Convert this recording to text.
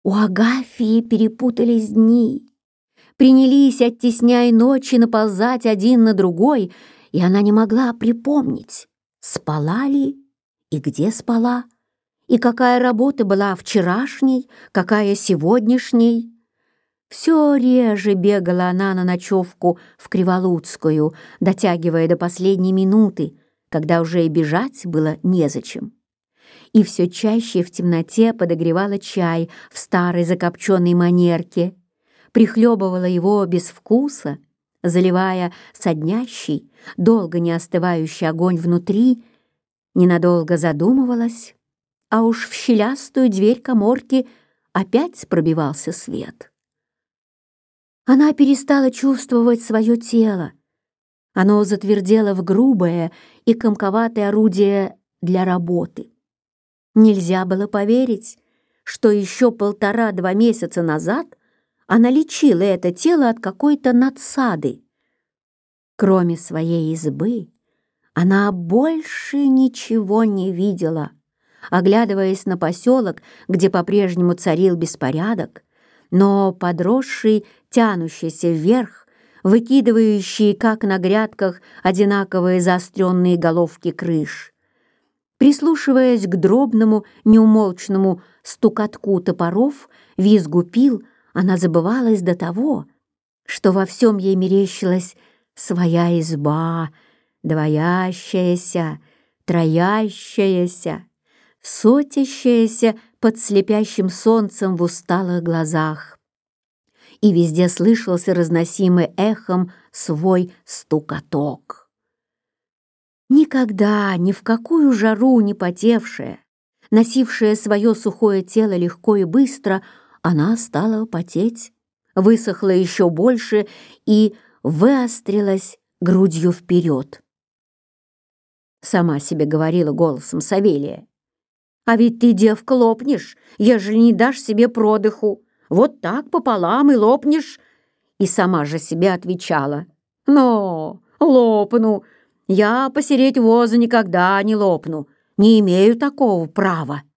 У Агафьи перепутались дни, принялись, оттесняя ночи, наползать один на другой, и она не могла припомнить, спала ли и где спала, и какая работа была вчерашней, какая сегодняшней. Все реже бегала она на ночевку в Криволудскую, дотягивая до последней минуты, когда уже и бежать было незачем. И все чаще в темноте подогревала чай в старой закопченной манерке, прихлебывала его без вкуса, заливая соднящий, долго не остывающий огонь внутри, ненадолго задумывалась, а уж в щелястую дверь каморки опять пробивался свет. Она перестала чувствовать свое тело. Оно затвердело в грубое и комковатое орудие для работы. Нельзя было поверить, что еще 1,5-2 месяца назад она лечила это тело от какой-то надсады. Кроме своей избы, она больше ничего не видела. Оглядываясь на поселок, где по-прежнему царил беспорядок, но подросший, тянущийся вверх, выкидывающий, как на грядках, одинаковые заостренные головки крыш. Прислушиваясь к дробному, неумолчному стукотку топоров, визгу пил, она забывалась до того, что во всем ей мерещилась своя изба, двоящаяся, троящаяся, сотящаяся под слепящим солнцем в усталых глазах. И везде слышался разносимый эхом свой стукоток. Никогда, ни в какую жару не потевшая, носившая свое сухое тело легко и быстро, она стала потеть, высохла еще больше и выострилась грудью вперед. Сама себе говорила голосом Савелия: «А ведь ты, девка, лопнешь, ежели не дашь себе продыху. Вот так пополам и лопнешь». И сама же себе отвечала: «Но, лопну. Я посереть воза никогда не лопну, не имею такого права».